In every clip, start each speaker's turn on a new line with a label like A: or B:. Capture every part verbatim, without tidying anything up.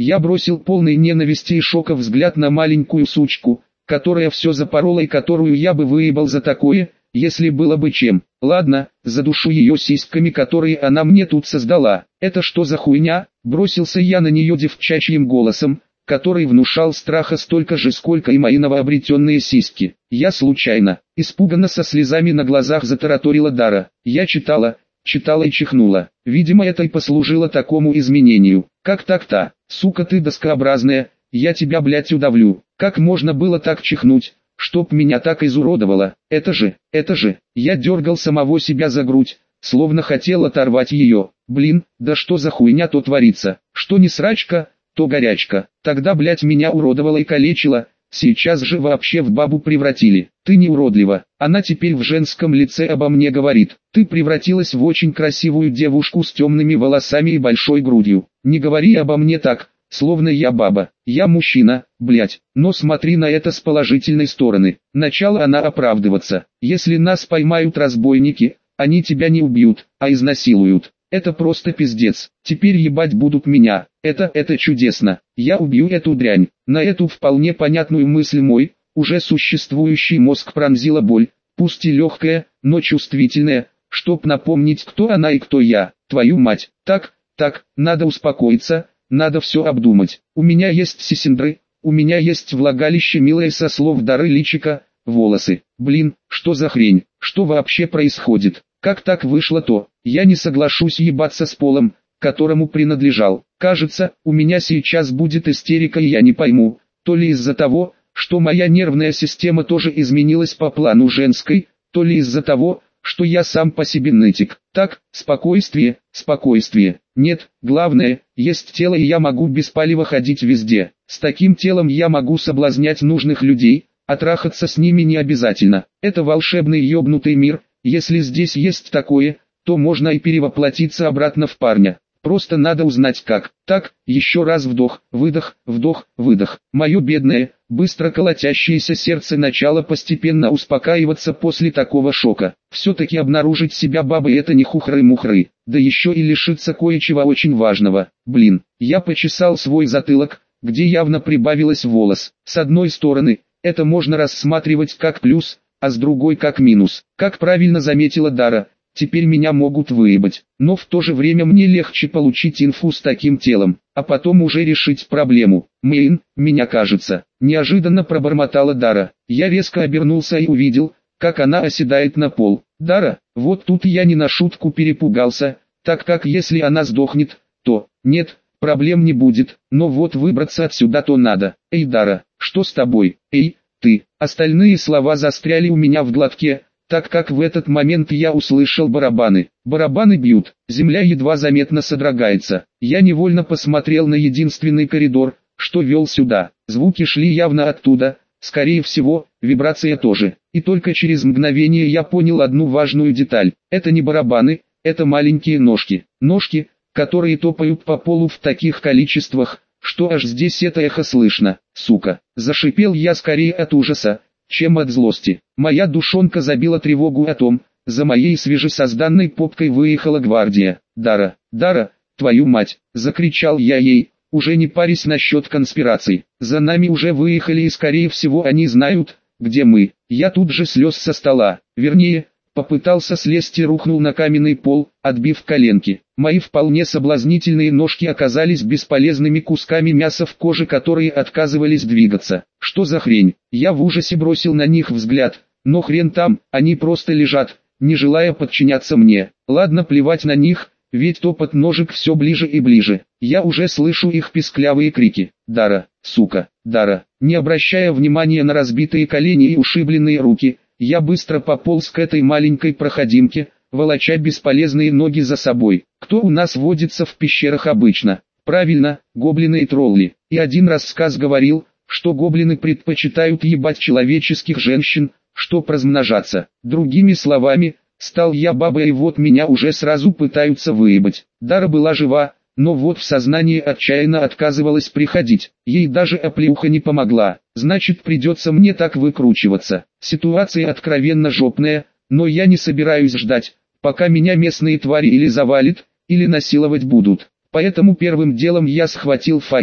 A: Я бросил полный ненависти и шока взгляд на маленькую сучку, которая все запорола и которую я бы выебал за такое, если было бы чем. Ладно, задушу ее сиськами, которые она мне тут создала. Это что за хуйня? Бросился я на нее девчачьим голосом, который внушал страха столько же, сколько и мои новообретенные сиськи. Я случайно, испуганно со слезами на глазах затараторила Дара. Я читала, читала и чихнула. Видимо, это и послужило такому изменению. Как так-то? Сука ты доскообразная, я тебя, блять, удавлю. Как можно было так чихнуть, чтоб меня так изуродовало? Это же, это же, я дергал самого себя за грудь, словно хотел оторвать ее. Блин, да что за хуйня то творится? Что не срачка, то горячка. Тогда, блять, меня уродовало и калечило, сейчас же вообще в бабу превратили. Ты не уродлива, она теперь в женском лице обо мне говорит. Ты превратилась в очень красивую девушку с темными волосами и большой грудью. Не говори обо мне так, словно я баба. Я мужчина, блять. Но смотри на это с положительной стороны. Начала она оправдываться. Если нас поймают разбойники, они тебя не убьют, а изнасилуют. Это просто пиздец. Теперь ебать будут меня. Это, это чудесно. Я убью эту дрянь. На эту вполне понятную мысль мой, уже существующий мозг пронзила боль, пусть и легкая, но чувствительная, чтоб напомнить, кто она и кто я. Твою мать. Так, так, надо успокоиться, надо все обдумать. У меня есть сисендры, у меня есть влагалище милое со слов Дары личика, волосы. Блин, что за хрень, что вообще происходит? Как так вышло-то? Я не соглашусь ебаться с полом, которому принадлежал. Кажется, у меня сейчас будет истерика, и я не пойму, то ли из-за того, что моя нервная система тоже изменилась по плану женской, то ли из-за того, что я сам по себе нытик. Так, спокойствие, спокойствие. Нет, главное, есть тело, и я могу без палева ходить везде. С таким телом я могу соблазнять нужных людей, а трахаться с ними не обязательно. Это волшебный ёбнутый мир. Если здесь есть такое, то можно и перевоплотиться обратно в парня. Просто надо узнать как. Так, еще раз вдох, выдох, вдох, выдох. Мое бедное, быстро колотящееся сердце начало постепенно успокаиваться после такого шока. Все-таки обнаружить себя бабой — это не хухры-мухры. Да еще и лишиться кое-чего очень важного. Блин, я почесал свой затылок, где явно прибавилось волос. С одной стороны, это можно рассматривать как плюс, а с другой как минус. Как правильно заметила Дара, теперь меня могут выебать, но в то же время мне легче получить инфу с таким телом, а потом уже решить проблему. Мэйн, меня кажется, неожиданно пробормотала Дара. Я резко обернулся и увидел, как она оседает на пол. Дара, вот тут я не на шутку перепугался, так как если она сдохнет, то, нет, проблем не будет, но вот выбраться отсюда то надо. Эй, Дара, что с тобой? Эй, ты. Остальные слова застряли у меня в глотке, так как в этот момент я услышал барабаны. Барабаны бьют, земля едва заметно содрогается. Я невольно посмотрел на единственный коридор, что вел сюда. Звуки шли явно оттуда, скорее всего, вибрация тоже. И только через мгновение я понял одну важную деталь. Это не барабаны, это маленькие ножки. Ножки, которые топают по полу в таких количествах, что аж здесь это эхо слышно. Сука, зашипел я скорее от ужаса, чем от злости. Моя душонка забила тревогу о том, за моей свежесозданной попкой выехала гвардия. Дара, Дара, твою мать, закричал я ей, уже не парясь насчет конспираций. За нами уже выехали и скорее всего они знают, где мы. Я тут же слез со стола, вернее, попытался слезть и рухнул на каменный пол, отбив коленки. Мои вполне соблазнительные ножки оказались бесполезными кусками мяса в коже, которые отказывались двигаться. Что за хрень? Я в ужасе бросил на них взгляд, но хрен там, они просто лежат, не желая подчиняться мне. Ладно, плевать на них, ведь топот ножек все ближе и ближе. Я уже слышу их писклявые крики. Дара, сука, Дара. Не обращая внимания на разбитые колени и ушибленные руки, я быстро пополз к этой маленькой проходимке, волоча бесполезные ноги за собой. Кто у нас водится в пещерах обычно? Правильно, гоблины и тролли. И один рассказ говорил, что гоблины предпочитают ебать человеческих женщин, чтоб размножаться. Другими словами, стал я бабой, и вот меня уже сразу пытаются выебать. Дара была жива, но вот в сознание отчаянно отказывалась приходить. Ей даже оплеуха не помогла. Значит, придется мне так выкручиваться. Ситуация откровенно жопная, но я не собираюсь ждать, пока меня местные твари или завалят, или насиловать будут. Поэтому первым делом я схватил факел,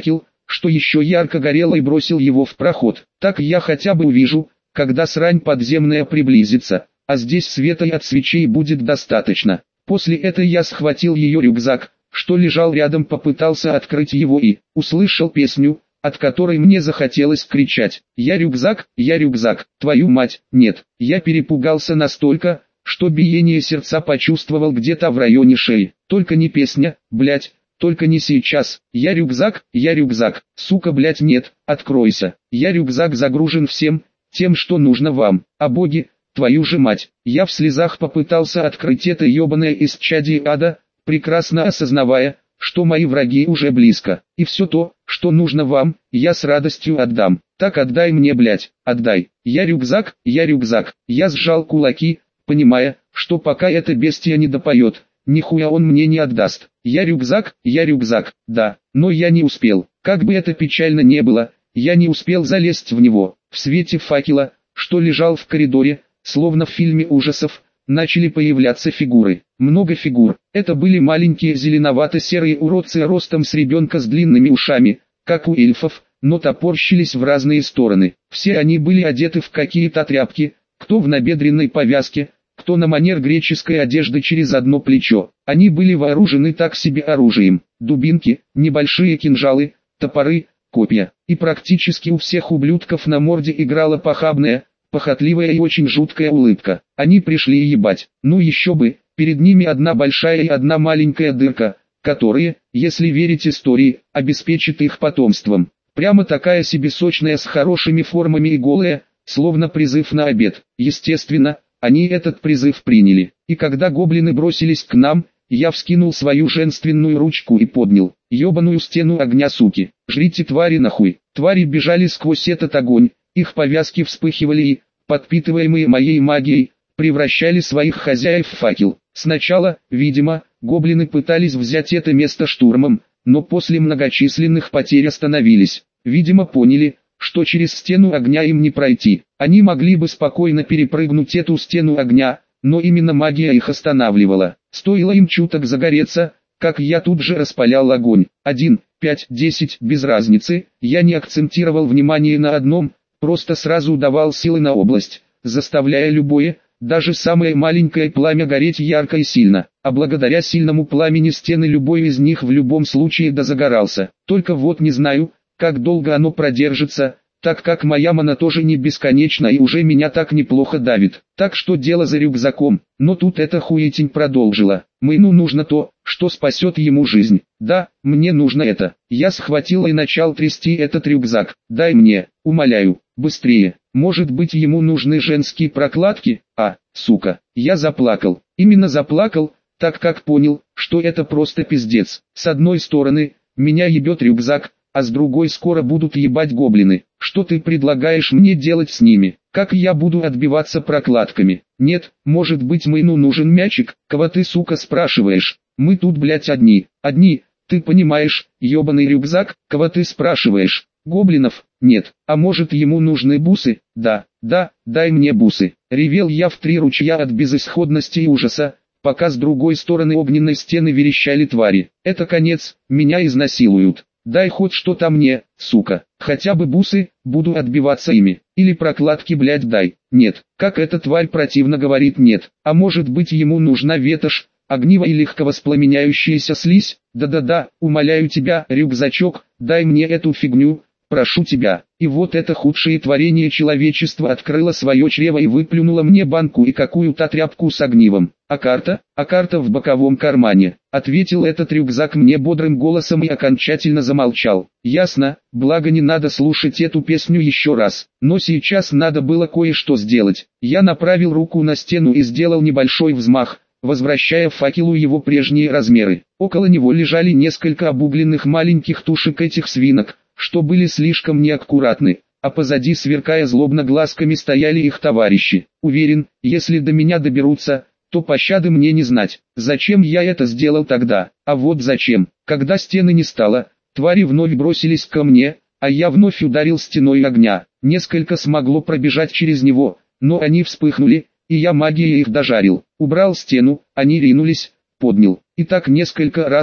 A: что еще ярко горело, и бросил его в проход. Так я хотя бы увижу, когда срань подземная приблизится, а здесь света и от свечей будет достаточно. После этого я схватил ее рюкзак, что лежал рядом, попытался открыть его и услышал песню, от которой мне захотелось кричать: «Я рюкзак, я рюкзак, твою мать!» Нет, я перепугался настолько, что биение сердца почувствовал где-то в районе шеи. Только не песня, блять, только не сейчас. Я рюкзак, я рюкзак, сука, блять, нет, откройся. Я рюкзак загружен всем, тем, что нужно вам, а боги, твою же мать. Я в слезах попытался открыть это ебаное исчадие ада, прекрасно осознавая, что мои враги уже близко, и все то, что нужно вам, я с радостью отдам. Так отдай мне, блять, отдай. Я рюкзак, я рюкзак. Я сжал кулаки, понимая, что пока эта бестия не допоет, нихуя он мне не отдаст. Я рюкзак, я рюкзак, да, но я не успел. Как бы это печально не было, я не успел залезть в него. В свете факела, что лежал в коридоре, словно в фильме ужасов, начали появляться фигуры. Много фигур. Это были маленькие зеленовато-серые уродцы ростом с ребенка с длинными ушами, как у эльфов, но топорщились в разные стороны. Все они были одеты в какие-то тряпки, кто в набедренной повязке, кто на манер греческой одежды через одно плечо. Они были вооружены так себе оружием: дубинки, небольшие кинжалы, топоры, копья. И практически у всех ублюдков на морде играла похабная, похотливая и очень жуткая улыбка. Они пришли ебать. Ну еще бы, перед ними одна большая и одна маленькая дырка, которые, если верить истории, обеспечит их потомством. Прямо такая себе сочная, с хорошими формами и голая, словно призыв на обед. Естественно, они этот призыв приняли. И когда гоблины бросились к нам, я вскинул свою женственную ручку и поднял ебаную стену огня, суки. Жрите, твари, нахуй. Твари бежали сквозь этот огонь, их повязки вспыхивали и, подпитываемые моей магией, превращали своих хозяев в факел. Сначала, видимо, гоблины пытались взять это место штурмом, но после многочисленных потерь остановились. Видимо, поняли, что через стену огня им не пройти. Они могли бы спокойно перепрыгнуть эту стену огня, но именно магия их останавливала. Стоило им чуток загореться, как я тут же распалял огонь. Один, пять, десять, без разницы, я не акцентировал внимание на одном, просто сразу давал силы на область, заставляя любое, даже самое маленькое пламя гореть ярко и сильно, а благодаря сильному пламени стены любой из них в любом случае дозагорался. Только вот не знаю, как долго оно продержится, так как моя мана тоже не бесконечна и уже меня так неплохо давит. Так что дело за рюкзаком, но тут эта хуетень продолжила. Мэйну нужно то, что спасет ему жизнь. Да, мне нужно это. Я схватил и начал трясти этот рюкзак. Дай мне, умоляю, быстрее. Может быть, ему нужны женские прокладки? А, сука, я заплакал. Именно заплакал, так как понял, что это просто пиздец. С одной стороны, меня ебет рюкзак, а с другой скоро будут ебать гоблины. Что ты предлагаешь мне делать с ними? Как я буду отбиваться прокладками? Нет, может быть, Мэйну нужен мячик? Кого ты, сука, спрашиваешь? Мы тут, блять, одни. Одни, ты понимаешь, ебаный рюкзак? Кого ты спрашиваешь? Гоблинов? Нет. А может, ему нужны бусы? Да, да, дай мне бусы. Ревел я в три ручья от безысходности и ужаса, пока с другой стороны огненной стены верещали твари. Это конец, меня изнасилуют. Дай хоть что-то мне, сука, хотя бы бусы, буду отбиваться ими. Или прокладки, блять, дай. Нет, как эта тварь противно говорит нет. А может быть, ему нужна ветошь, огниво и легковоспламеняющаяся слизь? Да-да-да, умоляю тебя, рюкзачок, дай мне эту фигню, прошу тебя. И вот это худшее творение человечества открыло свое чрево и выплюнуло мне банку и какую-то тряпку с огнивом. А карта? А карта в боковом кармане. Ответил этот рюкзак мне бодрым голосом и окончательно замолчал. Ясно, благо не надо слушать эту песню еще раз. Но сейчас надо было кое-что сделать. Я направил руку на стену и сделал небольшой взмах, возвращая факелу его прежние размеры. Около него лежали несколько обугленных маленьких тушек этих свинок, что были слишком неаккуратны, а позади, сверкая злобно глазками, стояли их товарищи. Уверен, если до меня доберутся, то пощады мне не знать. Зачем я это сделал тогда? А вот зачем. Когда стены не стало, твари вновь бросились ко мне, а я вновь ударил стеной огня. Несколько смогло пробежать через него, но они вспыхнули, и я магией их дожарил. Убрал стену, они ринулись, поднял. И так несколько раз,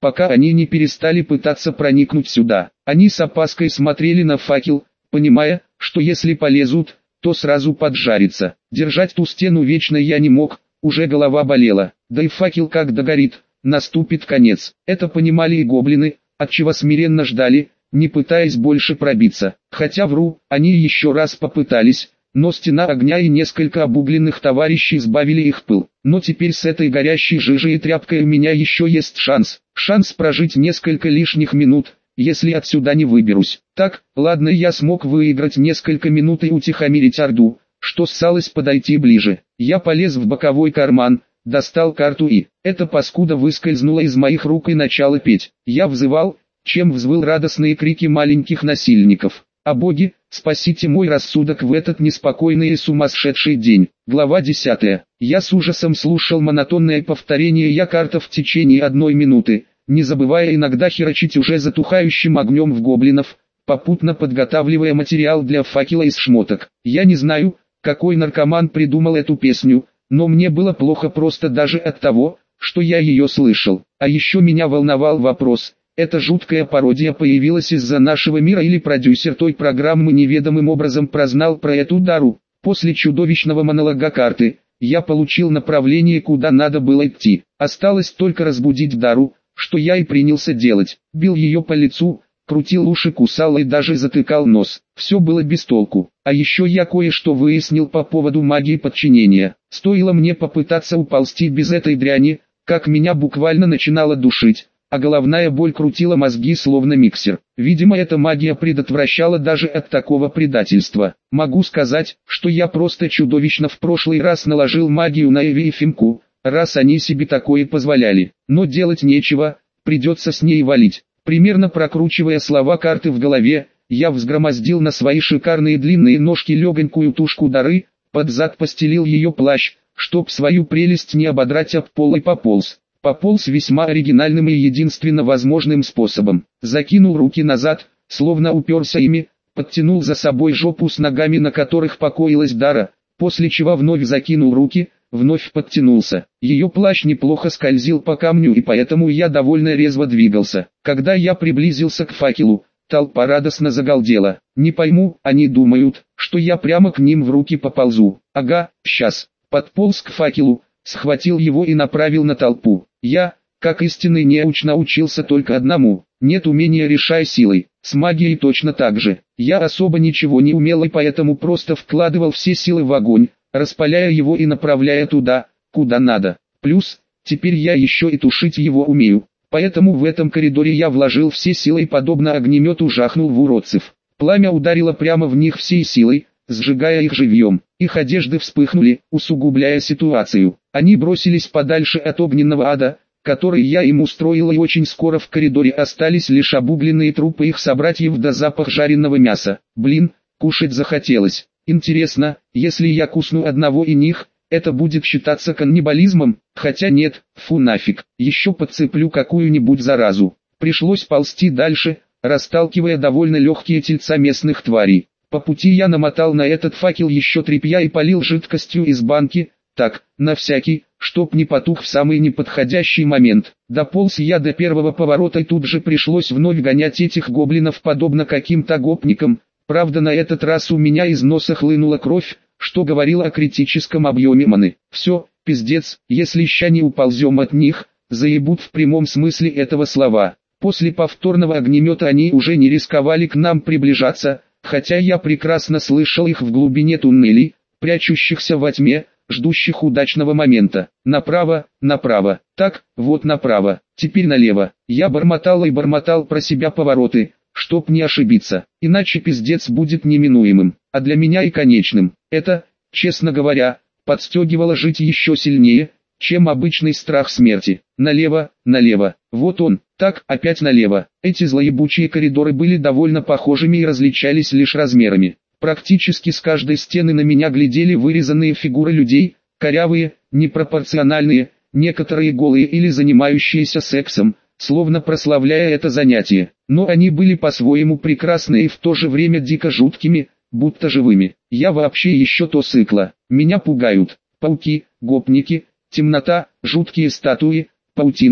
A: пока они не перестали пытаться проникнуть сюда. Они с опаской смотрели на факел, понимая, что если полезут, то сразу поджарится. Держать ту стену вечно я не мог, уже голова болела, да и факел как догорит, наступит конец. Это понимали и гоблины, отчего смиренно ждали, не пытаясь больше пробиться. Хотя вру, они еще раз попытались, но стена огня и несколько обугленных товарищей сбавили их пыл. Но теперь с этой горящей жижей и тряпкой у меня еще есть шанс. Шанс прожить несколько лишних минут, если отсюда не выберусь. Так, ладно, я смог выиграть несколько минут и утихомирить орду, что ссалось подойти ближе. Я полез в боковой карман, достал карту и... эта паскуда выскользнула из моих рук и начала петь. Я взывал, чем взвыл радостные крики маленьких насильников. О боги, спасите мой рассудок в этот неспокойный и сумасшедший день. Глава десятая. Я с ужасом слушал монотонное повторение «Я карта» в течение одной минуты, не забывая иногда херачить уже затухающим огнем в гоблинов, попутно подготавливая материал для факела из шмоток. Я не знаю, какой наркоман придумал эту песню, но мне было плохо просто даже от того, что я ее слышал. А еще меня волновал вопрос: эта жуткая пародия появилась из-за нашего мира или продюсер той программы неведомым образом прознал про эту Дару? После чудовищного монолога карты, я получил направление, куда надо было идти. Осталось только разбудить Дару, что я и принялся делать. Бил ее по лицу, крутил уши, кусал и даже затыкал нос. Все было без толку. А еще я кое-что выяснил по поводу магии подчинения. Стоило мне попытаться уползти без этой дряни, как меня буквально начинало душить, а головная боль крутила мозги словно миксер. Видимо, эта магия предотвращала даже от такого предательства. Могу сказать, что я просто чудовищно в прошлый раз наложил магию на Эви и Фимку, раз они себе такое позволяли. Но делать нечего, придется с ней валить. Примерно прокручивая слова карты в голове, я взгромоздил на свои шикарные длинные ножки легонькую тушку Дары, под зад постелил ее плащ, чтоб свою прелесть не ободрать об пол, и пополз. Пополз весьма оригинальным и единственно возможным способом. Закинул руки назад, словно уперся ими, подтянул за собой жопу с ногами, на которых покоилась Дара, после чего вновь закинул руки, вновь подтянулся. Ее плащ неплохо скользил по камню, и поэтому я довольно резво двигался. Когда я приблизился к факелу, толпа радостно загалдела. Не пойму, они думают, что я прямо к ним в руки поползу. Ага, сейчас. Подполз к факелу, схватил его и направил на толпу. Я, как истинный неуч, научился только одному: нет умения решай силой. С магией точно так же. Я особо ничего не умел и поэтому просто вкладывал все силы в огонь, распаляя его и направляя туда, куда надо. Плюс, теперь я еще и тушить его умею. Поэтому в этом коридоре я вложил все силы и подобно огнемету жахнул в уродцев. Пламя ударило прямо в них всей силой, сжигая их живьем. Их одежды вспыхнули, усугубляя ситуацию. Они бросились подальше от огненного ада, который я им устроил, и очень скоро в коридоре остались лишь обугленные трупы их собратьев да запах жареного мяса. Блин, кушать захотелось. Интересно, если я кусну одного из них, это будет считаться каннибализмом? Хотя нет, фу нафиг, еще подцеплю какую-нибудь заразу. Пришлось ползти дальше, расталкивая довольно легкие тельца местных тварей. По пути я намотал на этот факел еще тряпья и полил жидкостью из банки, так, на всякий, чтоб не потух в самый неподходящий момент. Дополз я до первого поворота, и тут же пришлось вновь гонять этих гоблинов подобно каким-то гопникам. Правда, на этот раз у меня из носа хлынула кровь, что говорило о критическом объеме маны. Все, пиздец, если ща не уползем от них, заебут в прямом смысле этого слова. После повторного огнемета они уже не рисковали к нам приближаться, хотя я прекрасно слышал их в глубине туннелей, прячущихся во тьме, ждущих удачного момента. Направо, направо, так, вот направо, теперь налево. Я бормотал и бормотал про себя повороты, чтоб не ошибиться, иначе пиздец будет неминуемым, а для меня и конечным. Это, честно говоря, подстегивало жить еще сильнее, чем обычный страх смерти. Налево, налево, вот он, так, опять налево. Эти злоебучие коридоры были довольно похожими и различались лишь размерами. Практически с каждой стены на меня глядели вырезанные фигуры людей, корявые, непропорциональные, некоторые голые или занимающиеся сексом, словно прославляя это занятие. Но они были по-своему прекрасны и в то же время дико жуткими, будто живыми. Я вообще еще то сыкла. Меня пугают пауки, гопники, темнота, жуткие статуи, паутина,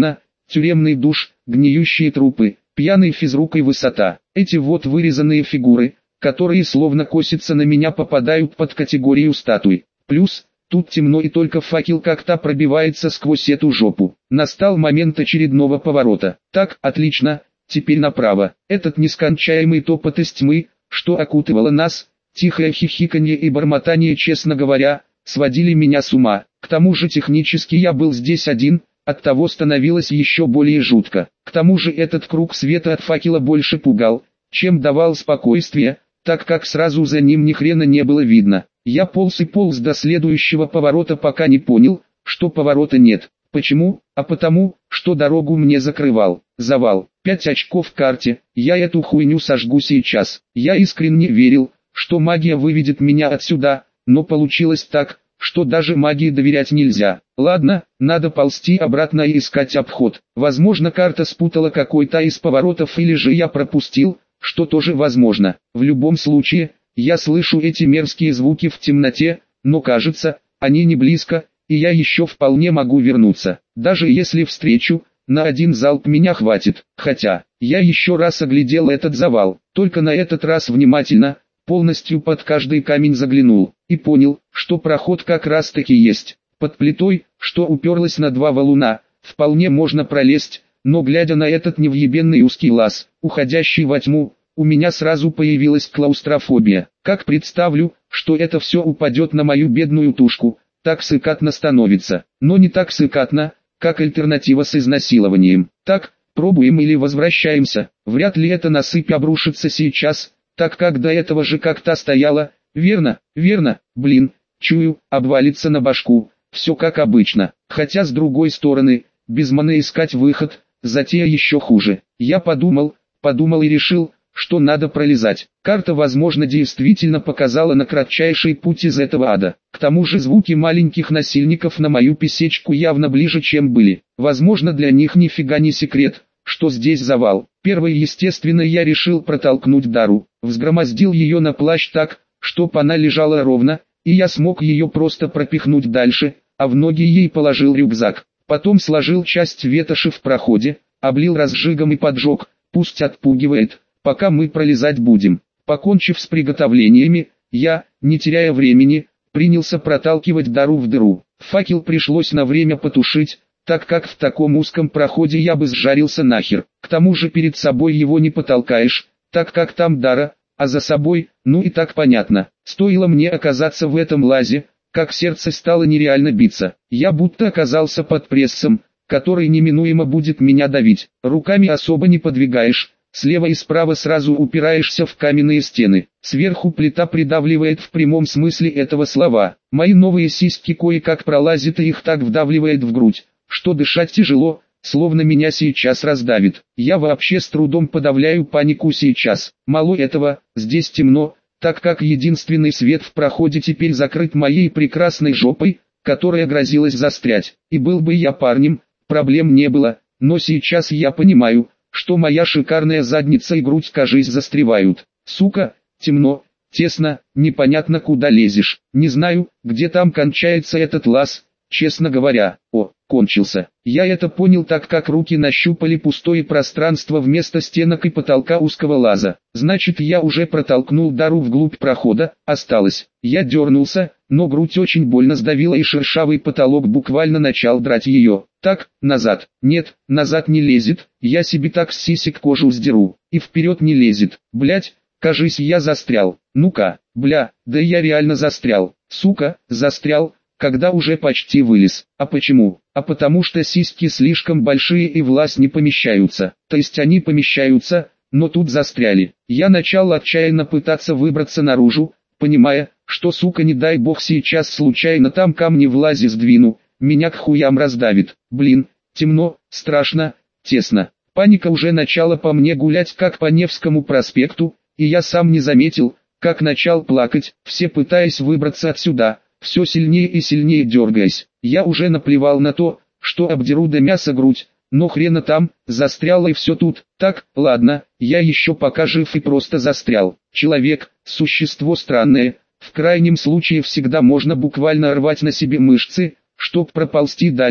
A: тюремный душ, гниющие трупы, пьяный физрук и высота. Эти вот вырезанные фигуры, которые словно косятся на меня, попадают под категорию статуй. Плюс, тут темно и только факел как-то пробивается сквозь эту жопу. Настал момент очередного поворота. Так, отлично, теперь направо. Этот нескончаемый топот из тьмы, что окутывало нас, тихое хихиканье и бормотание, честно говоря, сводили меня с ума. К тому же технически я был здесь один, оттого становилось еще более жутко. К тому же этот круг света от факела больше пугал, чем давал спокойствие, так как сразу за ним ни хрена не было видно. Я полз и полз до следующего поворота, пока не понял, что поворота нет. Почему? А потому, что дорогу мне закрывал завал. Пять очков в карте, я эту хуйню сожгу сейчас. Я искренне верил, что магия выведет меня отсюда, но получилось так, что даже магии доверять нельзя. Ладно, надо ползти обратно и искать обход. Возможно, карта спутала какой-то из поворотов, или же я пропустил, что тоже возможно. В любом случае, я слышу эти мерзкие звуки в темноте, но кажется, они не близко, и я еще вполне могу вернуться. Даже если встречу, на один залп меня хватит. Хотя, я еще раз оглядел этот завал, только на этот раз внимательно, полностью под каждый камень заглянул, и понял, что проход как раз таки есть. Под плитой, что уперлась на два валуна, вполне можно пролезть, но глядя на этот невъебенный узкий лаз, уходящий во тьму, у меня сразу появилась клаустрофобия. Как представлю, что это все упадет на мою бедную тушку, так сыкатно становится. Но не так сыкатно, как альтернатива с изнасилованием. Так, пробуем или возвращаемся. Вряд ли эта насыпь обрушится сейчас, так как до этого же как-то стояла. Верно, верно, блин, чую, обвалится на башку. Все как обычно. Хотя с другой стороны, без маны искать выход, затея еще хуже. Я подумал, подумал и решил, что надо пролезать. Карта, возможно, действительно показала на кратчайший путь из этого ада. К тому же звуки маленьких насильников на мою писечку явно ближе, чем были. Возможно, для них нифига не секрет, что здесь завал. Первый, естественно, я решил протолкнуть Дару. Взгромоздил ее на плащ так, чтоб она лежала ровно, и я смог ее просто пропихнуть дальше, а в ноги ей положил рюкзак. Потом сложил часть ветоши в проходе, облил разжигом и поджег, пусть отпугивает, пока мы пролезать будем. Покончив с приготовлениями, я, не теряя времени, принялся проталкивать Дару в дыру. Факел пришлось на время потушить, так как в таком узком проходе я бы сжарился нахер. К тому же перед собой его не потолкаешь, так как там Дара, а за собой, ну и так понятно. Стоило мне оказаться в этом лазе, как сердце стало нереально биться. Я будто оказался под прессом, который неминуемо будет меня давить. Руками особо не подвигаешь, слева и справа сразу упираешься в каменные стены. Сверху плита придавливает в прямом смысле этого слова. Мои новые сиськи кое-как пролазят и их так вдавливает в грудь, что дышать тяжело, словно меня сейчас раздавит. Я вообще с трудом подавляю панику сейчас. Мало этого, здесь темно, так как единственный свет в проходе теперь закрыт моей прекрасной жопой, которая грозилась застрять. И был бы я парнем, проблем не было, но сейчас я понимаю, что моя шикарная задница и грудь, кажись, застревают. Сука, темно, тесно, непонятно куда лезешь. Не знаю, где там кончается этот лаз, честно говоря. О, кончился. Я это понял, так как руки нащупали пустое пространство вместо стенок и потолка узкого лаза. Значит, я уже протолкнул Дару вглубь прохода, осталось. Я дернулся, но грудь очень больно сдавила и шершавый потолок буквально начал драть ее. Так, назад. Нет, назад не лезет, я себе так с сисек кожу сдеру. И вперед не лезет. Блять, кажись, я застрял. Ну-ка, бля, да я реально застрял. Сука, застрял, когда уже почти вылез. А почему? А потому что сиськи слишком большие и в лаз не помещаются. То есть они помещаются, но тут застряли. Я начал отчаянно пытаться выбраться наружу, понимая, что, сука, не дай бог сейчас случайно там камни в лазе сдвину, меня к хуям раздавит. Блин, темно, страшно, тесно. Паника уже начала по мне гулять как по Невскому проспекту, и я сам не заметил, как начал плакать, все пытаясь выбраться отсюда. Все сильнее и сильнее дергаясь. Я уже наплевал на то, что обдеру до мяса грудь, но хрена там, застряло и все тут. Так, ладно, я еще пока жив и просто застрял. Человек, существо странное, в крайнем случае всегда можно буквально рвать на себе мышцы, чтоб проползти дальше,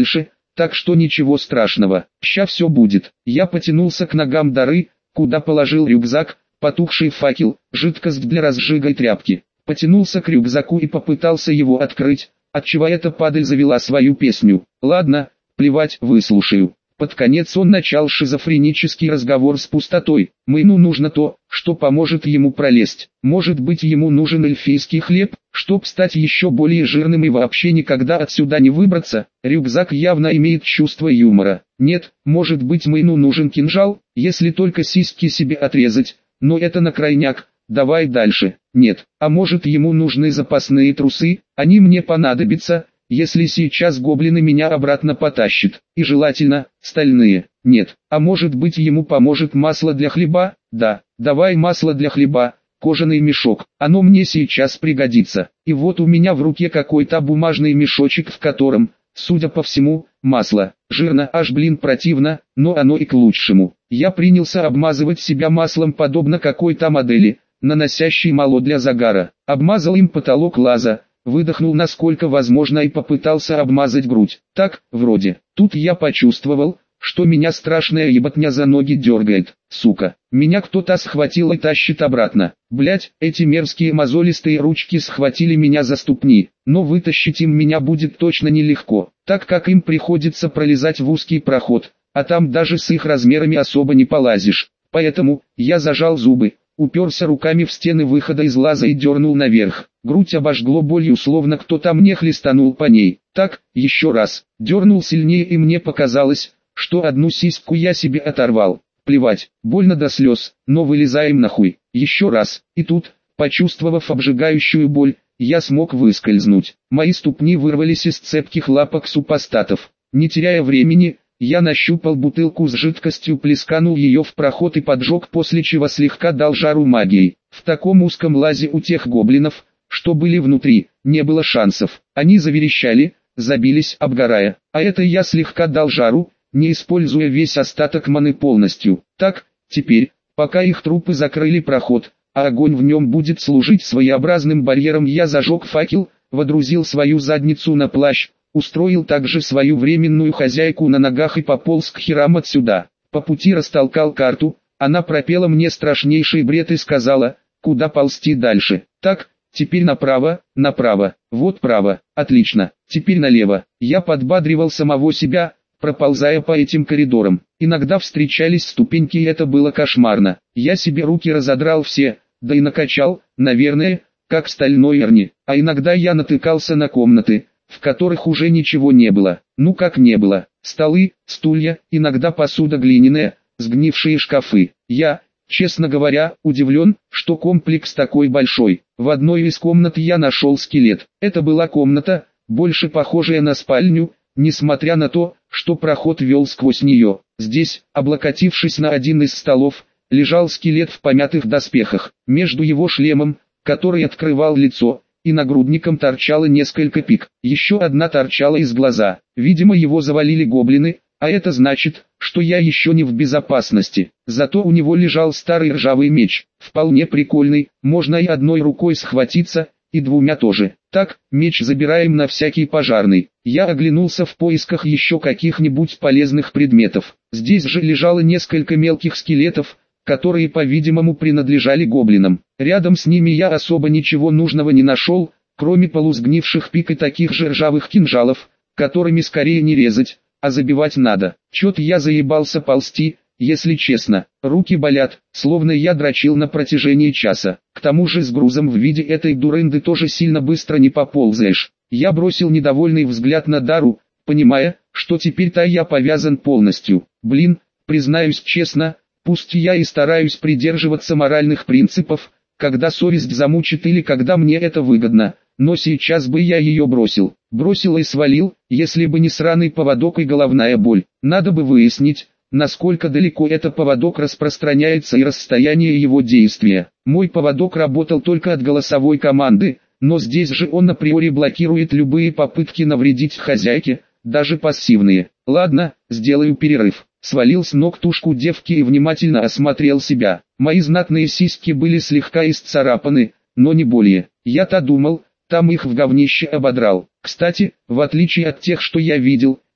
A: так что ничего страшного, ща все будет. Я потянулся к ногам Дары, куда положил рюкзак, потухший факел, жидкость для разжига и тряпки. Потянулся к рюкзаку и попытался его открыть, отчего эта падаль завела свою песню. Ладно, плевать, выслушаю. Под конец он начал шизофренический разговор с пустотой. Мэйну нужно то, что поможет ему пролезть. Может быть, ему нужен эльфийский хлеб, чтоб стать еще более жирным и вообще никогда отсюда не выбраться. Рюкзак явно имеет чувство юмора. Нет, может быть, Мэйну нужен кинжал, если только сиськи себе отрезать, но это на крайняк. Давай дальше. Нет, а может, ему нужны запасные трусы, они мне понадобятся, если сейчас гоблины меня обратно потащат, и желательно, стальные. Нет, а может быть, ему поможет масло для хлеба? Да, давай масло для хлеба, кожаный мешок, оно мне сейчас пригодится. И вот у меня в руке какой-то бумажный мешочек, в котором, судя по всему, масло. Жирно, аж блин противно, но оно и к лучшему. Я принялся обмазывать себя маслом подобно какой-то модели, наносящей мало для загара. Обмазал им потолок лаза, выдохнул насколько возможно и попытался обмазать грудь. Так, вроде. Тут я почувствовал, что меня страшная ебатня за ноги дергает. Сука, меня кто-то схватил и тащит обратно. Блять, эти мерзкие мозолистые ручки схватили меня за ступни, но вытащить им меня будет точно нелегко, так как им приходится пролезать в узкий проход, а там даже с их размерами особо не полазишь. Поэтому, я зажал зубы, уперся руками в стены выхода из лаза и дернул наверх. Грудь обожгло болью, словно кто-то мне хлестанул по ней. Так, еще раз. Дернул сильнее и мне показалось, что одну сиську я себе оторвал. Плевать, больно до слез, но вылезаем нахуй. Еще раз. И тут, почувствовав обжигающую боль, я смог выскользнуть. Мои ступни вырвались из цепких лапок супостатов. Не теряя времени, я нащупал бутылку с жидкостью, плесканул ее в проход и поджег, после чего слегка дал жару магией. В таком узком лазе у тех гоблинов, что были внутри, не было шансов. Они заверещали, забились, обгорая. А это я слегка дал жару, не используя весь остаток маны полностью. Так, теперь, пока их трупы закрыли проход, а огонь в нем будет служить своеобразным барьером, я зажег факел, водрузил свою задницу на плащ, устроил также свою временную хозяйку на ногах и пополз к херам отсюда. По пути растолкал карту, она пропела мне страшнейший бред и сказала, куда ползти дальше. Так, теперь направо, направо, вот право, отлично, теперь налево. Я подбадривал самого себя, проползая по этим коридорам. Иногда встречались ступеньки, и это было кошмарно. Я себе руки разодрал все, да и накачал, наверное, как стальной Эрни. А иногда я натыкался на комнаты, в которых уже ничего не было. Ну как не было? Столы, стулья, иногда посуда глиняная, сгнившие шкафы. Я, честно говоря, удивлен, что комплекс такой большой. В одной из комнат я нашел скелет. Это была комната, больше похожая на спальню, несмотря на то, что проход вел сквозь нее. Здесь, облокотившись на один из столов, лежал скелет в помятых доспехах. Между его шлемом, который открывал лицо, и нагрудником торчало несколько пик. Еще одна торчала из глаза. Видимо, его завалили гоблины, а это значит, что я еще не в безопасности. Зато у него лежал старый ржавый меч. Вполне прикольный, можно и одной рукой схватиться, и двумя тоже. Так, меч забираем на всякий пожарный. Я оглянулся в поисках еще каких-нибудь полезных предметов. Здесь же лежало несколько мелких скелетов, которые, по-видимому, принадлежали гоблинам. Рядом с ними я особо ничего нужного не нашел, кроме полусгнивших пик и таких же ржавых кинжалов, которыми скорее не резать, а забивать надо. Чё-то я заебался ползти, если честно. Руки болят, словно я дрочил на протяжении часа. К тому же с грузом в виде этой дурынды тоже сильно быстро не поползаешь. Я бросил недовольный взгляд на Дару, понимая, что теперь-то я повязан полностью. Блин, признаюсь честно, пусть я и стараюсь придерживаться моральных принципов, когда совесть замучит или когда мне это выгодно, но сейчас бы я ее бросил. Бросил и свалил, если бы не сраный поводок и головная боль. Надо бы выяснить, насколько далеко этот поводок распространяется и расстояние его действия. Мой поводок работал только от голосовой команды, но здесь же он априори блокирует любые попытки навредить хозяйке, даже пассивные. Ладно, сделаю перерыв. Свалил с ног тушку девки и внимательно осмотрел себя. Мои знатные сиськи были слегка исцарапаны, но не более. Я-то думал, там их в говнище ободрал. Кстати, в отличие от тех, что я видел,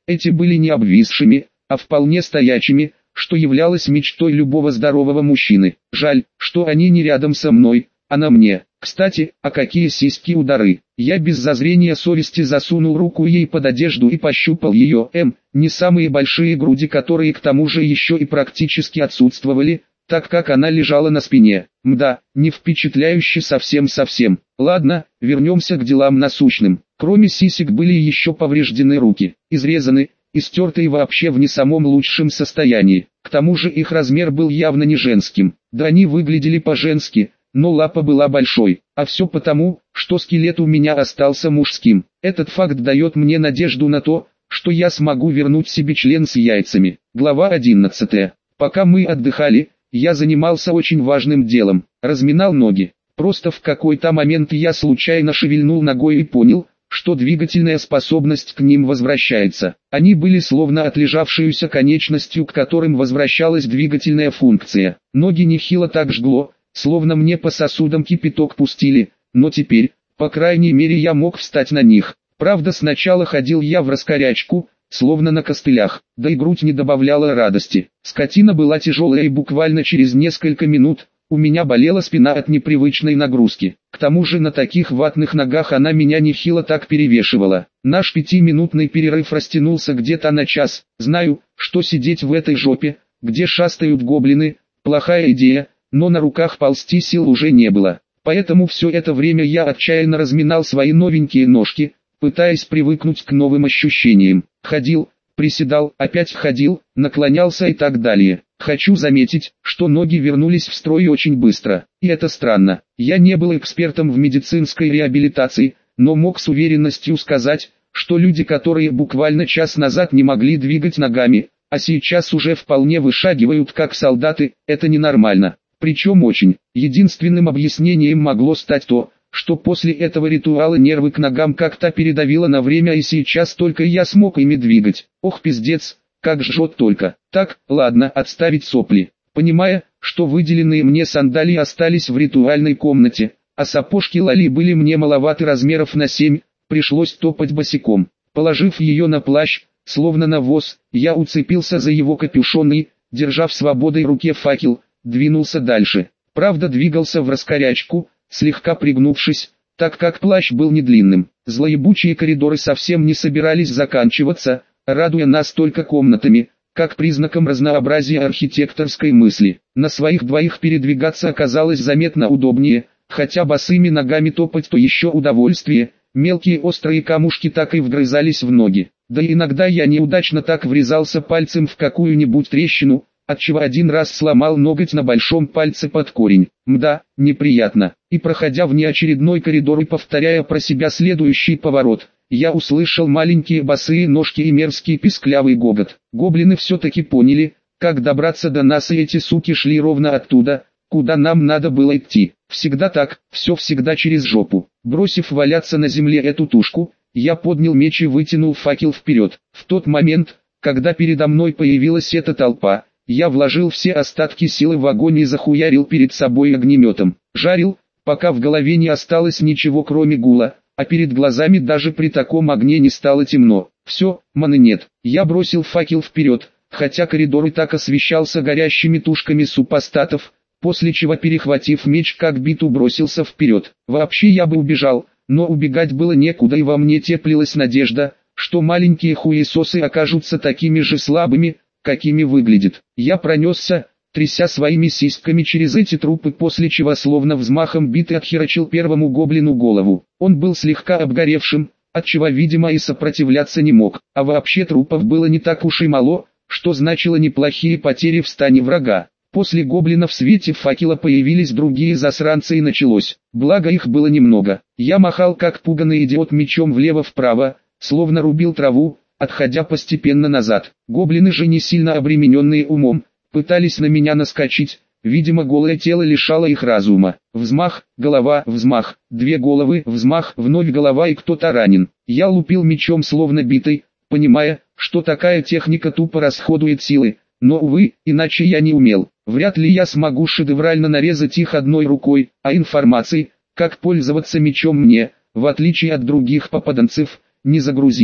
A: Эти были не обвисшими, а вполне стоячими, что являлось мечтой любого здорового мужчины. Жаль, что они не рядом со мной, а на мне. Кстати, а какие сиськи удары. Я без зазрения совести засунул руку ей под одежду и пощупал ее, м, не самые большие груди, которые к тому же еще и практически отсутствовали, так как она лежала на спине. Мда, не впечатляюще совсем-совсем. Ладно, вернемся к делам насущным. Кроме сисек были еще повреждены руки, изрезаны, и стерты и вообще в не самом лучшем состоянии. К тому же их размер был явно не женским. Да они выглядели по-женски, но лапа была большой. А все потому, что скелет у меня остался мужским. Этот факт дает мне надежду на то, что я смогу вернуть себе член с яйцами. Глава одиннадцатая. Пока мы отдыхали, я занимался очень важным делом. Разминал ноги. Просто в какой-то момент я случайно шевельнул ногой и понял, что двигательная способность к ним возвращается. Они были словно отлежавшуюся конечностью, к которым возвращалась двигательная функция. Ноги нехило так жгло, словно мне по сосудам кипяток пустили, но теперь, по крайней мере, я мог встать на них. Правда, сначала ходил я в раскорячку, словно на костылях, да и грудь не добавляла радости. Скотина была тяжелая и буквально через несколько минут у меня болела спина от непривычной нагрузки. К тому же на таких ватных ногах она меня нехило так перевешивала. Наш пятиминутный перерыв растянулся где-то на час. Знаю, что сидеть в этой жопе, где шастают гоблины, плохая идея, но на руках ползти сил уже не было. Поэтому все это время я отчаянно разминал свои новенькие ножки, пытаясь привыкнуть к новым ощущениям. Ходил, приседал, опять ходил, наклонялся и так далее. Хочу заметить, что ноги вернулись в строй очень быстро, и это странно. Я не был экспертом в медицинской реабилитации, но мог с уверенностью сказать, что люди, которые буквально час назад не могли двигать ногами, а сейчас уже вполне вышагивают как солдаты, это ненормально. Причем очень. Единственным объяснением могло стать то, что после этого ритуала нервы к ногам как-то передавило на время и сейчас только я смог ими двигать. Ох пиздец, как жжет только. Так, ладно, отставить сопли. Понимая, что выделенные мне сандалии остались в ритуальной комнате, а сапожки Лали были мне маловаты размеров на семь, пришлось топать босиком. Положив ее на плащ, словно на воз, я уцепился за его капюшон и, держа в свободной руке факел, двинулся дальше. Правда, двигался в раскорячку, слегка пригнувшись, так как плащ был не длинным. Злоебучие коридоры совсем не собирались заканчиваться, радуя нас только комнатами, как признаком разнообразия архитекторской мысли. На своих двоих передвигаться оказалось заметно удобнее, хотя босыми ногами топать то еще удовольствие, мелкие острые камушки так и вгрызались в ноги. Да и иногда я неудачно так врезался пальцем в какую-нибудь трещину, отчего один раз сломал ноготь на большом пальце под корень. Мда, неприятно. И проходя внеочередной коридор и повторяя про себя следующий поворот, я услышал маленькие босые ножки и мерзкий писклявый гогот. Гоблины все-таки поняли, как добраться до нас, и эти суки шли ровно оттуда, куда нам надо было идти. Всегда так, все всегда через жопу. Бросив валяться на земле эту тушку, я поднял меч и вытянул факел вперед. В тот момент, когда передо мной появилась эта толпа, я вложил все остатки силы в огонь и захуярил перед собой огнеметом. Жарил, пока в голове не осталось ничего кроме гула, а перед глазами даже при таком огне не стало темно. Все, маны нет. Я бросил факел вперед, хотя коридор и так освещался горящими тушками супостатов, после чего, перехватив меч как биту, бросился вперед. Вообще я бы убежал, но убегать было некуда, и во мне теплилась надежда, что маленькие хуесосы окажутся такими же слабыми, какими выглядит. Я пронесся, тряся своими сиськами через эти трупы, после чего словно взмахом биты отхерачил первому гоблину голову. Он был слегка обгоревшим, отчего видимо и сопротивляться не мог. А вообще трупов было не так уж и мало, что значило неплохие потери в стане врага. После гоблина в свете факела появились другие засранцы и началось. Благо их было немного. Я махал как пуганый идиот мечом влево-вправо, словно рубил траву, отходя постепенно назад. Гоблины же, не сильно обремененные умом, пытались на меня наскочить, видимо голое тело лишало их разума. Взмах, голова, взмах, две головы, взмах, вновь голова, и кто-то ранен. Я лупил мечом словно битой, понимая, что такая техника тупо расходует силы, но увы, иначе я не умел. Вряд ли я смогу шедеврально нарезать их одной рукой, а информации, как пользоваться мечом, мне, в отличие от других попаданцев, не загрузили.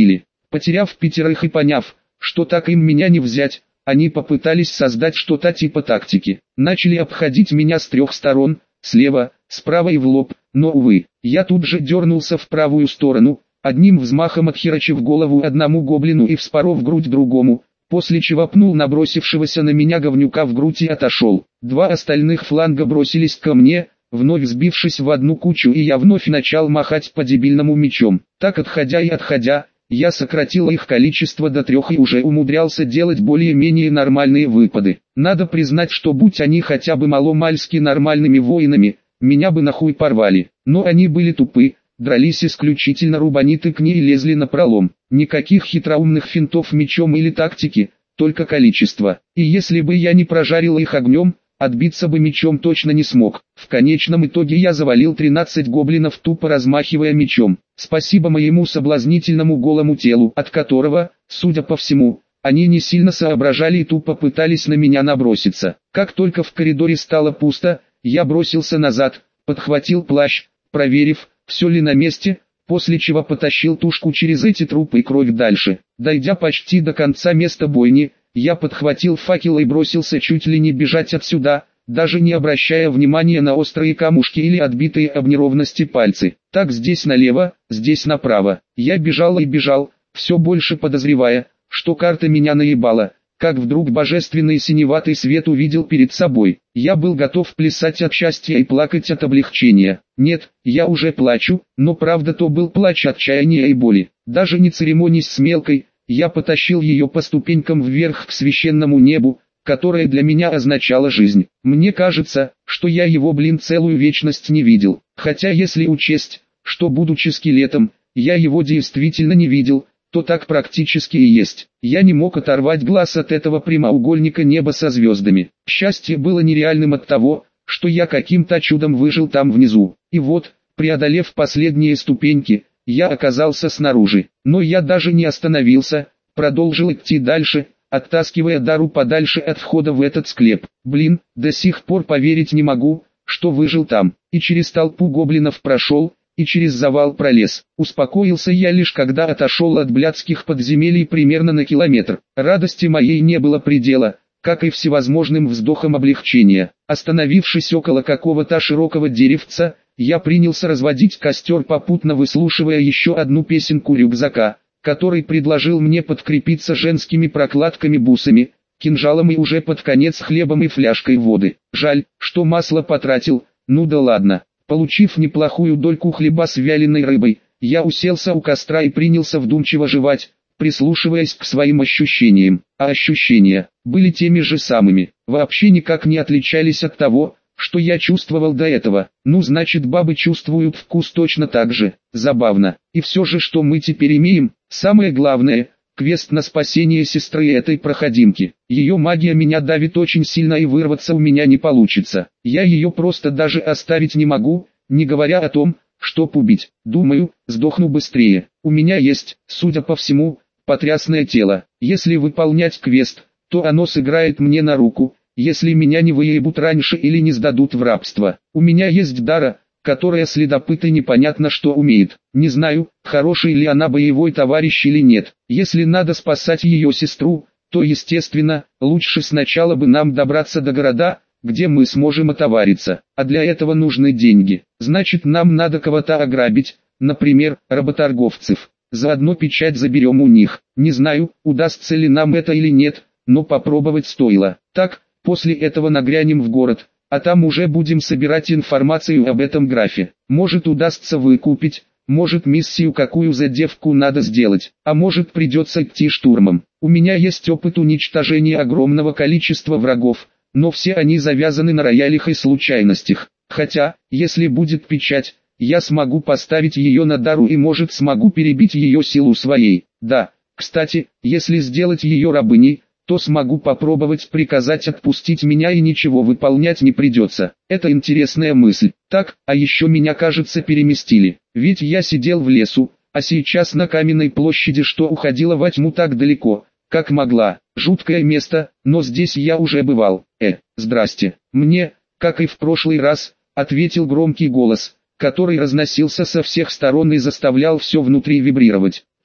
A: Потеряв пятерых и поняв, что так им меня не взять, они попытались создать что-то типа тактики. Начали обходить меня с трех сторон, слева, справа и в лоб, но увы, я тут же дернулся в правую сторону, одним взмахом отхерачив голову одному гоблину и вспоров грудь другому, после чего пнул набросившегося на меня говнюка в грудь и отошел. Два остальных фланга бросились ко мне, вновь сбившись в одну кучу, и я вновь начал махать по-дебильному мечом. Так отходя и отходя, я сократил их количество до трех и уже умудрялся делать более-менее нормальные выпады. Надо признать, что будь они хотя бы маломальски нормальными воинами, меня бы нахуй порвали. Но они были тупы, дрались исключительно рубаниты к ней и лезли напролом. Никаких хитроумных финтов мечом или тактики, только количество. И если бы я не прожарил их огнем, отбиться бы мечом точно не смог. В конечном итоге я завалил тринадцать гоблинов, тупо размахивая мечом. Спасибо моему соблазнительному голому телу, от которого, судя по всему, они не сильно соображали и тупо пытались на меня наброситься. Как только в коридоре стало пусто, я бросился назад, подхватил плащ, проверив, все ли на месте, после чего потащил тушку через эти трупы и кровь дальше. Дойдя почти до конца места бойни, я подхватил факел и бросился чуть ли не бежать отсюда, даже не обращая внимания на острые камушки или отбитые об неровности пальцы. Так здесь налево, здесь направо. Я бежал и бежал, все больше подозревая, что карта меня наебала, как вдруг божественный синеватый свет увидел перед собой. Я был готов плясать от счастья и плакать от облегчения. Нет, я уже плачу, но правда то был плач отчаяния и боли. Даже не церемонясь с мелкой, я потащил ее по ступенькам вверх к священному небу, которое для меня означало жизнь. Мне кажется, что я его, блин, целую вечность не видел. Хотя если учесть, что будучи скелетом, я его действительно не видел, то так практически и есть. Я не мог оторвать глаз от этого прямоугольника неба со звездами. Счастье было нереальным от того, что я каким-то чудом выжил там внизу. И вот, преодолев последние ступеньки, я оказался снаружи. Но я даже не остановился, продолжил идти дальше, оттаскивая Дару подальше от входа в этот склеп. Блин, до сих пор поверить не могу, что выжил там. И через толпу гоблинов прошел, и через завал пролез. Успокоился я лишь когда отошел от блядских подземелий примерно на километр. Радости моей не было предела, как и всевозможным вздохом облегчения. Остановившись около какого-то широкого деревца, я принялся разводить костер, попутно выслушивая еще одну песенку рюкзака, который предложил мне подкрепиться женскими прокладками-бусами, кинжалом и уже под конец хлебом и фляжкой воды. Жаль, что масло потратил, ну да ладно. Получив неплохую дольку хлеба с вяленой рыбой, я уселся у костра и принялся вдумчиво жевать, прислушиваясь к своим ощущениям. А ощущения были теми же самыми, вообще никак не отличались от того, что я чувствовал до этого. Ну значит, бабы чувствуют вкус точно так же. Забавно. И все же, что мы теперь имеем, самое главное, квест на спасение сестры этой проходимки. Ее магия меня давит очень сильно и вырваться у меня не получится. Я ее просто даже оставить не могу, не говоря о том, чтоб убить. Думаю, сдохну быстрее. У меня есть, судя по всему, потрясное тело. Если выполнять квест, то оно сыграет мне на руку, если меня не выебут раньше или не сдадут в рабство. У меня есть Дара, которая следопыт и непонятно что умеет. Не знаю, хороший ли она боевой товарищ или нет. Если надо спасать ее сестру, то естественно, лучше сначала бы нам добраться до города, где мы сможем отовариться. А для этого нужны деньги. Значит, нам надо кого-то ограбить, например, работорговцев. Заодно печать заберем у них. Не знаю, удастся ли нам это или нет, но попробовать стоило. Так, после этого нагрянем в город, а там уже будем собирать информацию об этом графе. Может удастся выкупить, может миссию какую за девку надо сделать, а может придется идти штурмом. У меня есть опыт уничтожения огромного количества врагов, но все они завязаны на роялях и случайностях. Хотя, если будет печать, я смогу поставить ее на Дару и может смогу перебить ее силу своей. Да, кстати, если сделать ее рабыней, то смогу попробовать приказать отпустить меня и ничего выполнять не придется. Это интересная мысль. Так, а еще меня, кажется, переместили. Ведь я сидел в лесу, а сейчас на каменной площади, что уходила во тьму так далеко, как могла. Жуткое место, но здесь я уже бывал. Э, здрасте. Мне, как и в прошлый раз, ответил громкий голос, который разносился со всех сторон и заставлял все внутри вибрировать.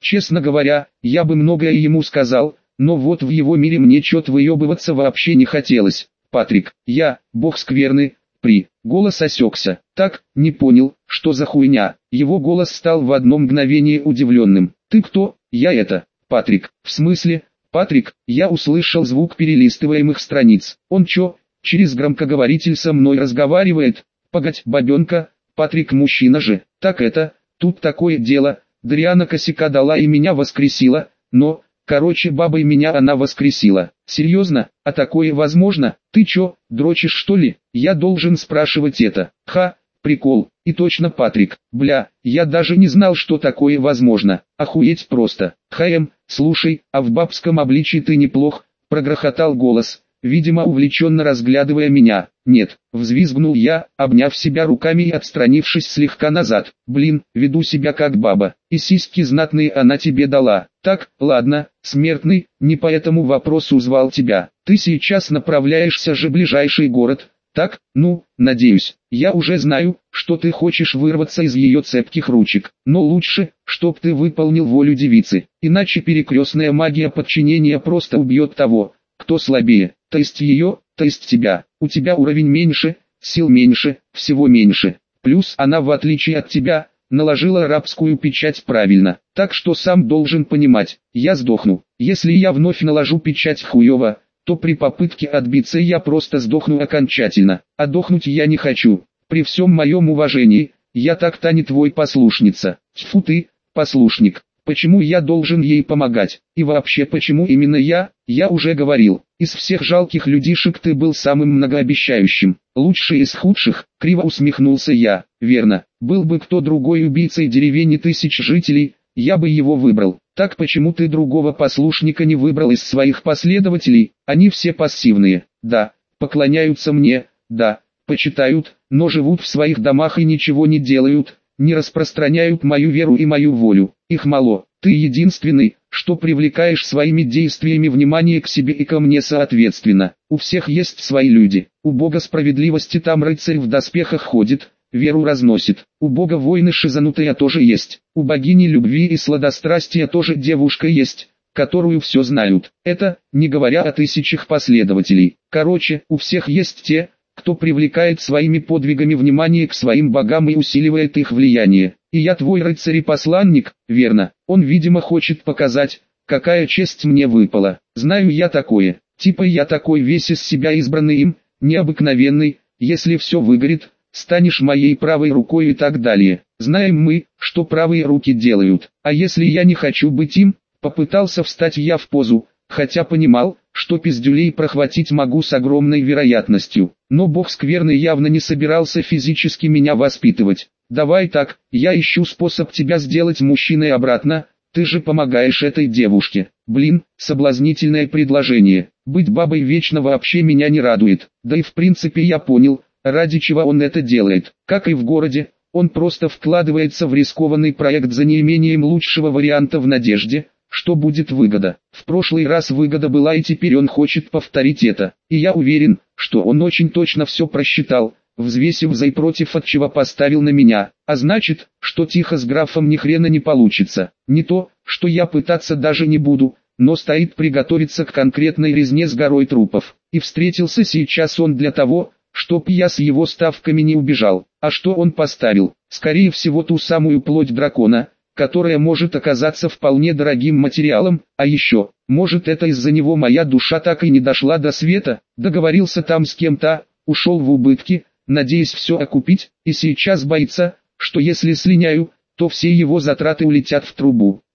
A: Честно говоря, я бы многое ему сказал, но вот в его мире мне чё-то выебываться вообще не хотелось. Патрик, я, бог скверны, при. Голос осекся. Так, не понял, что за хуйня. Его голос стал в одно мгновение удивленным. Ты кто? Я это. Патрик. В смысле? Патрик, я услышал звук перелистываемых страниц. Он чё, через громкоговоритель со мной разговаривает? Погодь, бабенка, Патрик мужчина же. Так это, тут такое дело, Дриана косяка дала и меня воскресила, но, короче бабой меня она воскресила. Серьезно, а такое возможно? Ты чё, дрочишь что ли? Я должен спрашивать это. Ха, прикол, и точно Патрик, бля, я даже не знал, что такое возможно. Охуеть просто. Хэм, слушай, а в бабском обличии ты неплох, прогрохотал голос, видимо увлеченно разглядывая меня. Нет, взвизгнул я, обняв себя руками и отстранившись слегка назад. Блин, веду себя как баба, и сиськи знатные она тебе дала. Так, ладно, смертный, не по этому вопросу звал тебя. Ты сейчас направляешься же в ближайший город. Так, ну, надеюсь, я уже знаю, что ты хочешь вырваться из ее цепких ручек, но лучше, чтоб ты выполнил волю девицы, иначе перекрестная магия подчинения просто убьет того, кто слабее, то есть ее, то есть тебя. У тебя уровень меньше, сил меньше, всего меньше, плюс она в отличие от тебя, наложила рабскую печать правильно, так что сам должен понимать, я сдохну, если я вновь наложу печать хуево, то при попытке отбиться я просто сдохну окончательно, а дохнуть я не хочу. При всем моем уважении, я так-то не твой послушница. Тьфу ты, послушник, почему я должен ей помогать? И вообще почему именно я? Я уже говорил, из всех жалких людишек ты был самым многообещающим. Лучший из худших, криво усмехнулся я. Верно, был бы кто другой убийцей деревни тысяч жителей, я бы его выбрал. Так почему ты другого послушника не выбрал из своих последователей? Они все пассивные, да, поклоняются мне, да, почитают, но живут в своих домах и ничего не делают, не распространяют мою веру и мою волю. Их мало, ты единственный, что привлекаешь своими действиями внимание к себе и ко мне соответственно. У всех есть свои люди, у бога справедливости там рыцарь в доспехах ходит, веру разносит. У бога войны шизанутая тоже есть. У богини любви и сладострастия тоже девушка есть, которую все знают. Это, не говоря о тысячах последователей. Короче, у всех есть те, кто привлекает своими подвигами внимание к своим богам и усиливает их влияние. И я твой рыцарь и посланник, верно. Он видимо хочет показать, какая честь мне выпала. Знаю я такое. Типа я такой весь из себя избранный им, необыкновенный, если все выгорит, станешь моей правой рукой и так далее. Знаем мы, что правые руки делают. А если я не хочу быть им, попытался встать я в позу, хотя понимал, что пиздюлей прохватить могу с огромной вероятностью. Но бог скверный явно не собирался физически меня воспитывать. Давай так, я ищу способ тебя сделать мужчиной обратно, ты же помогаешь этой девушке. Блин, соблазнительное предложение. Быть бабой вечно вообще меня не радует. Да и в принципе я понял, ради чего он это делает. Как и в городе, он просто вкладывается в рискованный проект за неимением лучшего варианта в надежде, что будет выгода. В прошлый раз выгода была и теперь он хочет повторить это. И я уверен, что он очень точно все просчитал, взвесив за и против, от чего поставил на меня. А значит, что тихо с графом ни хрена не получится. Не то, что я пытаться даже не буду, но стоит приготовиться к конкретной резне с горой трупов. И встретился сейчас он для того, чтоб я с его ставками не убежал. А что он поставил? Скорее всего ту самую плоть дракона, которая может оказаться вполне дорогим материалом, а еще, может это из-за него моя душа так и не дошла до света, договорился там с кем-то, ушел в убытки, надеясь все окупить, и сейчас боится, что если слиняю, то все его затраты улетят в трубу.